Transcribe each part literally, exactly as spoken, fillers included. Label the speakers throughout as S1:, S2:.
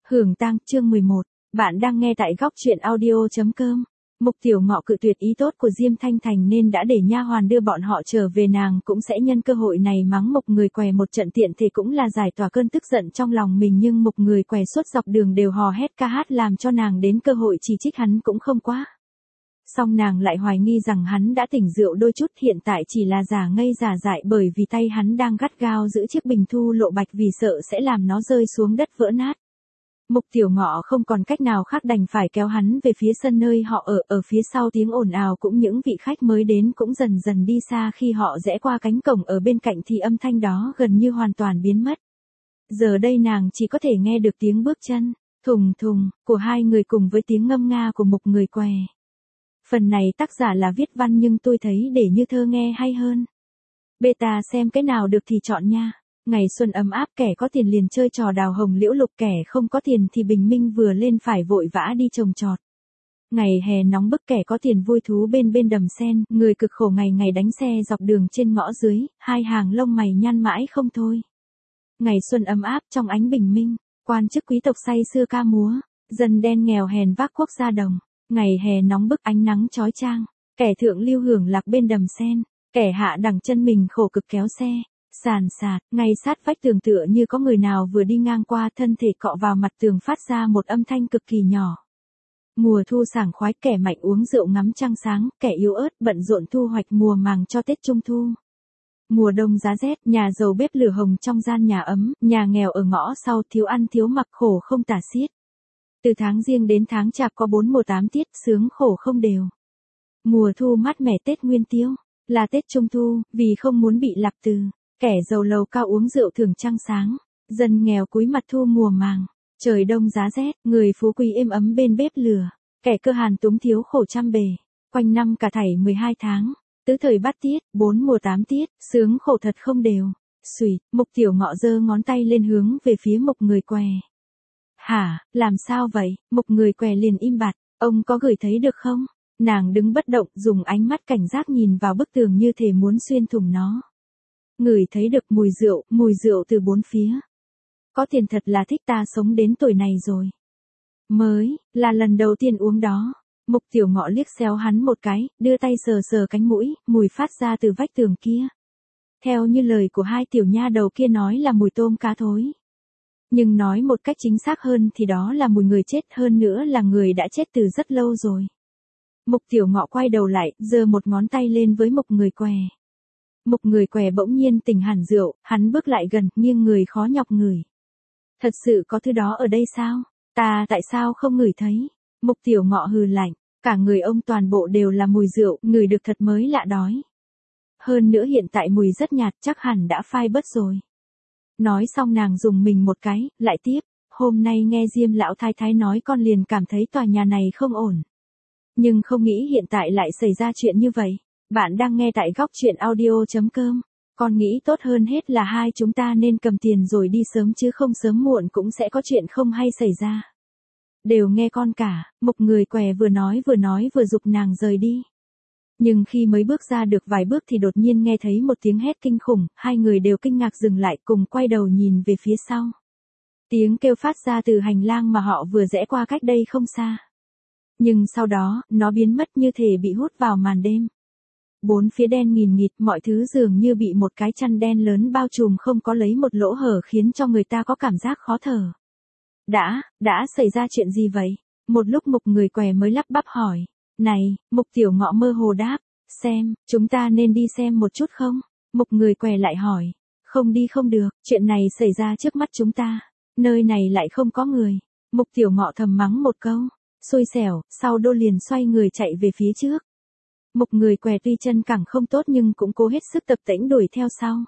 S1: Hưởng tang chương mười một. Bạn đang nghe tại góc truyện audio.com. Mục Tiểu Ngọ cự tuyệt ý tốt của Diêm Thanh Thành nên đã để nha hoàn đưa bọn họ trở về, nàng cũng sẽ nhân cơ hội này mắng Mục Người Què một trận, tiện thể cũng là giải tỏa cơn tức giận trong lòng mình, nhưng Mục Người Què suốt dọc đường đều hò hét ca hát làm cho nàng đến cơ hội chỉ trích hắn cũng không quá. Song nàng lại hoài nghi rằng hắn đã tỉnh rượu đôi chút, hiện tại chỉ là giả ngây giả dại, bởi vì tay hắn đang gắt gao giữ chiếc bình thu lộ bạch vì sợ sẽ làm nó rơi xuống đất vỡ nát. Mục Tiểu Ngọ không còn cách nào khác đành phải kéo hắn về phía sân nơi họ ở, ở phía sau tiếng ồn ào cũng những vị khách mới đến cũng dần dần đi xa, khi họ rẽ qua cánh cổng ở bên cạnh thì âm thanh đó gần như hoàn toàn biến mất. Giờ đây nàng chỉ có thể nghe được tiếng bước chân, thùng thùng, của hai người cùng với tiếng ngâm nga của Mục Người Què. Phần này tác giả là viết văn nhưng tôi thấy để như thơ nghe hay hơn. Beta xem cái nào được thì chọn nha. Ngày xuân ấm áp, kẻ có tiền liền chơi trò đào hồng liễu lục, kẻ không có tiền thì bình minh vừa lên phải vội vã đi trồng trọt. Ngày hè nóng bức, kẻ có tiền vui thú bên bên đầm sen, người cực khổ ngày ngày đánh xe dọc đường trên ngõ dưới, hai hàng lông mày nhăn mãi không thôi. Ngày xuân ấm áp trong ánh bình minh, quan chức quý tộc say sưa ca múa, dân đen nghèo hèn vác cuốc ra đồng. Ngày hè nóng bức ánh nắng chói chang, kẻ thượng lưu hưởng lạc bên đầm sen, kẻ hạ đằng chân mình khổ cực kéo xe. Sàn sạt, ngay sát vách tường tựa như có người nào vừa đi ngang qua, thân thể cọ vào mặt tường phát ra một âm thanh cực kỳ nhỏ. Mùa thu sảng khoái, kẻ mạnh uống rượu ngắm trăng sáng, kẻ yếu ớt bận rộn thu hoạch mùa màng cho Tết Trung Thu. Mùa đông giá rét, nhà giàu bếp lửa hồng trong gian nhà ấm, nhà nghèo ở ngõ sau thiếu ăn thiếu mặc khổ không tả xiết. Từ tháng Giêng đến tháng Chạp có bốn mùa tám tiết, sướng khổ không đều. Mùa thu mát mẻ Tết Nguyên Tiêu, là Tết Trung Thu, vì không muốn bị lặp từ. Kẻ giàu lầu cao uống rượu thưởng trăng sáng, dân nghèo cúi mặt thu mùa màng, trời đông giá rét, người phú quý êm ấm bên bếp lửa, kẻ cơ hàn túng thiếu khổ trăm bề, quanh năm cả thảy mười hai tháng, tứ thời bát tiết, bốn mùa tám tiết, sướng khổ thật không đều. Xùy, Mục Tiểu Ngọ giơ ngón tay lên hướng về phía Mục Người Què. Hả, làm sao vậy? Mục Người Què liền im bặt, ông có gửi thấy được không? Nàng đứng bất động, dùng ánh mắt cảnh giác nhìn vào bức tường như thể muốn xuyên thủng nó. Ngửi thấy được mùi rượu, mùi rượu từ bốn phía. Có tiền thật là thích, ta sống đến tuổi này rồi. Mới, là lần đầu tiên uống đó. Mục Tiểu Ngọ liếc xéo hắn một cái, đưa tay sờ sờ cánh mũi, mùi phát ra từ vách tường kia. Theo như lời của hai tiểu nha đầu kia nói là mùi tôm cá thối. Nhưng nói một cách chính xác hơn thì đó là mùi người chết, hơn nữa là người đã chết từ rất lâu rồi. Mục Tiểu Ngọ quay đầu lại, giơ một ngón tay lên với Mục Người Què. Mục Người Què bỗng nhiên tỉnh hẳn rượu, hắn bước lại gần, nghiêng người khó nhọc ngửi. Thật sự có thứ đó ở đây sao? Ta tại sao không ngửi thấy? Mục Tiểu Ngọ hừ lạnh, cả người ông toàn bộ đều là mùi rượu, ngửi được thật mới lạ đói. Hơn nữa hiện tại mùi rất nhạt, chắc hẳn đã phai bớt rồi. Nói xong nàng dùng mình một cái, lại tiếp, hôm nay nghe Diêm lão thái thái nói con liền cảm thấy tòa nhà này không ổn. Nhưng không nghĩ hiện tại lại xảy ra chuyện như vậy. Bạn đang nghe tại góc truyện audio.com. Con nghĩ tốt hơn hết là hai chúng ta nên cầm tiền rồi đi sớm, chứ không sớm muộn cũng sẽ có chuyện không hay xảy ra. Đều nghe con cả, Mục Người Què vừa nói vừa nói vừa giục nàng rời đi. Nhưng khi mới bước ra được vài bước thì đột nhiên nghe thấy một tiếng hét kinh khủng, hai người đều kinh ngạc dừng lại cùng quay đầu nhìn về phía sau. Tiếng kêu phát ra từ hành lang mà họ vừa rẽ qua cách đây không xa. Nhưng sau đó, nó biến mất như thể bị hút vào màn đêm. Bốn phía đen nghìn nghịt, mọi thứ dường như bị một cái chăn đen lớn bao trùm, không có lấy một lỗ hở, khiến cho người ta có cảm giác khó thở. Đã, đã xảy ra chuyện gì vậy? Một lúc Mục Người Què mới lắp bắp hỏi. Này, Mục Tiểu Ngọ mơ hồ đáp. Xem, chúng ta nên đi xem một chút không? Mục Người Què lại hỏi. Không đi không được, chuyện này xảy ra trước mắt chúng ta. Nơi này lại không có người. Mục Tiểu Ngọ thầm mắng một câu. Xui xẻo, sau đô liền xoay người chạy về phía trước. Mục Người Què tuy chân cẳng không tốt nhưng cũng cố hết sức tập tễnh đuổi theo sau.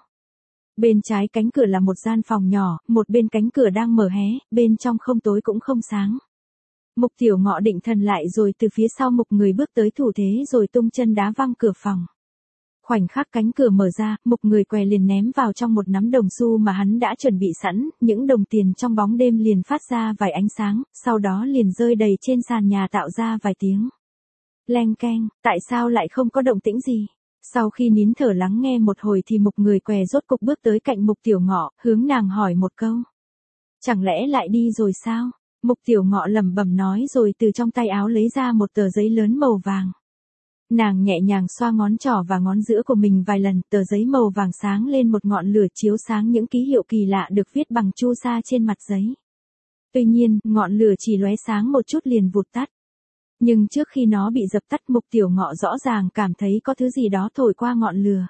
S1: Bên trái cánh cửa là một gian phòng nhỏ, một bên cánh cửa đang mở hé, bên trong không tối cũng không sáng. Mục Tiểu Ngọ định thần lại rồi từ phía sau Mục Người bước tới thủ thế rồi tung chân đá văng cửa phòng. Khoảnh khắc cánh cửa mở ra, Mục Người Què liền ném vào trong một nắm đồng xu mà hắn đã chuẩn bị sẵn, những đồng tiền trong bóng đêm liền phát ra vài ánh sáng, sau đó liền rơi đầy trên sàn nhà tạo ra vài tiếng. Leng keng, tại sao lại không có động tĩnh gì? Sau khi nín thở lắng nghe một hồi thì Mục Người Què rốt cục bước tới cạnh Mục Tiểu Ngọ, hướng nàng hỏi một câu. Chẳng lẽ lại đi rồi sao? Mục Tiểu Ngọ lẩm bẩm nói rồi từ trong tay áo lấy ra một tờ giấy lớn màu vàng. Nàng nhẹ nhàng xoa ngón trỏ và ngón giữa của mình vài lần, tờ giấy màu vàng sáng lên một ngọn lửa chiếu sáng những ký hiệu kỳ lạ được viết bằng chu sa trên mặt giấy. Tuy nhiên, ngọn lửa chỉ lóe sáng một chút liền vụt tắt. Nhưng trước khi nó bị dập tắt, Mục Tiểu Ngọ rõ ràng cảm thấy có thứ gì đó thổi qua ngọn lửa.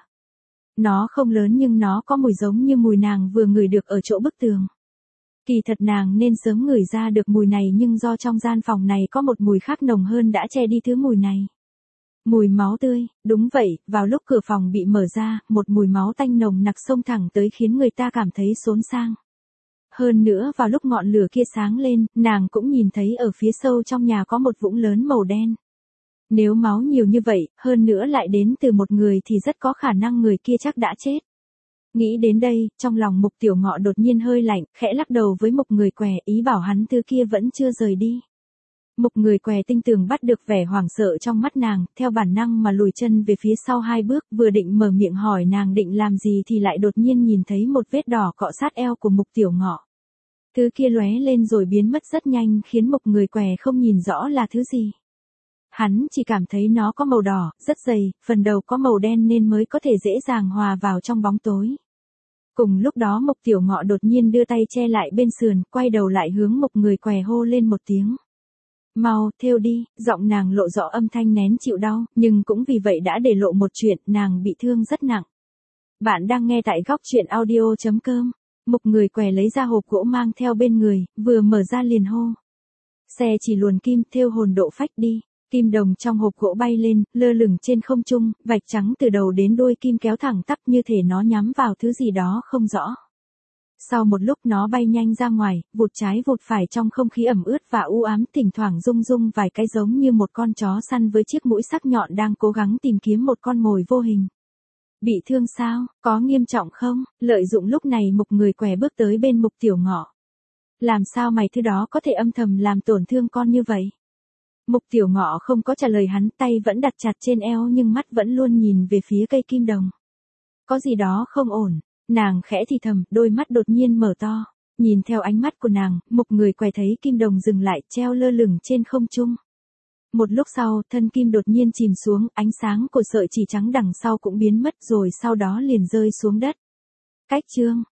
S1: Nó không lớn nhưng nó có mùi giống như mùi nàng vừa ngửi được ở chỗ bức tường. Kỳ thật nàng nên sớm ngửi ra được mùi này nhưng do trong gian phòng này có một mùi khác nồng hơn đã che đi thứ mùi này. Mùi máu tươi, đúng vậy, vào lúc cửa phòng bị mở ra, một mùi máu tanh nồng nặc xông thẳng tới khiến người ta cảm thấy xốn sang. Hơn nữa vào lúc ngọn lửa kia sáng lên, nàng cũng nhìn thấy ở phía sâu trong nhà có một vũng lớn màu đen. Nếu máu nhiều như vậy, hơn nữa lại đến từ một người thì rất có khả năng người kia chắc đã chết. Nghĩ đến đây, trong lòng Mục Tiểu Ngọ đột nhiên hơi lạnh, khẽ lắc đầu với Mục Người Què, ý bảo hắn thứ kia vẫn chưa rời đi. Mục Người Què tinh tường bắt được vẻ hoảng sợ trong mắt nàng, theo bản năng mà lùi chân về phía sau hai bước, vừa định mở miệng hỏi nàng định làm gì thì lại đột nhiên nhìn thấy một vết đỏ cọ sát eo của Mục Tiểu Ngọ. Thứ kia lóe lên rồi biến mất rất nhanh khiến Mục Người Què không nhìn rõ là thứ gì. Hắn chỉ cảm thấy nó có màu đỏ, rất dày, phần đầu có màu đen nên mới có thể dễ dàng hòa vào trong bóng tối. Cùng lúc đó Mục Tiểu Ngọ đột nhiên đưa tay che lại bên sườn, quay đầu lại hướng Mục Người Què hô lên một tiếng. Mau, thêu đi, giọng nàng lộ rõ âm thanh nén chịu đau, nhưng cũng vì vậy đã để lộ một chuyện, nàng bị thương rất nặng. Bạn đang nghe tại góc truyện audio chấm com. Mục Người Què lấy ra hộp gỗ mang theo bên người, vừa mở ra liền hô. Xe chỉ luồn kim, thêu hồn độ phách đi. Kim đồng trong hộp gỗ bay lên, lơ lửng trên không trung, vạch trắng từ đầu đến đuôi kim kéo thẳng tắp như thể nó nhắm vào thứ gì đó không rõ. Sau một lúc nó bay nhanh ra ngoài, vụt trái vụt phải trong không khí ẩm ướt và u ám, thỉnh thoảng rung rung vài cái giống như một con chó săn với chiếc mũi sắc nhọn đang cố gắng tìm kiếm một con mồi vô hình. Bị thương sao, có nghiêm trọng không? Lợi dụng lúc này Mục Người Què bước tới bên Mục Tiểu Ngọ. Làm sao mày thứ đó có thể âm thầm làm tổn thương con như vậy? Mục Tiểu Ngọ không có trả lời hắn, tay vẫn đặt chặt trên eo nhưng mắt vẫn luôn nhìn về phía cây kim đồng. Có gì đó không ổn, nàng khẽ thì thầm, đôi mắt đột nhiên mở to. Nhìn theo ánh mắt của nàng, Mục Người Què thấy kim đồng dừng lại, treo lơ lửng trên không trung. Một lúc sau, thân kim đột nhiên chìm xuống, ánh sáng của sợi chỉ trắng đằng sau cũng biến mất rồi sau đó liền rơi xuống đất. Cách chương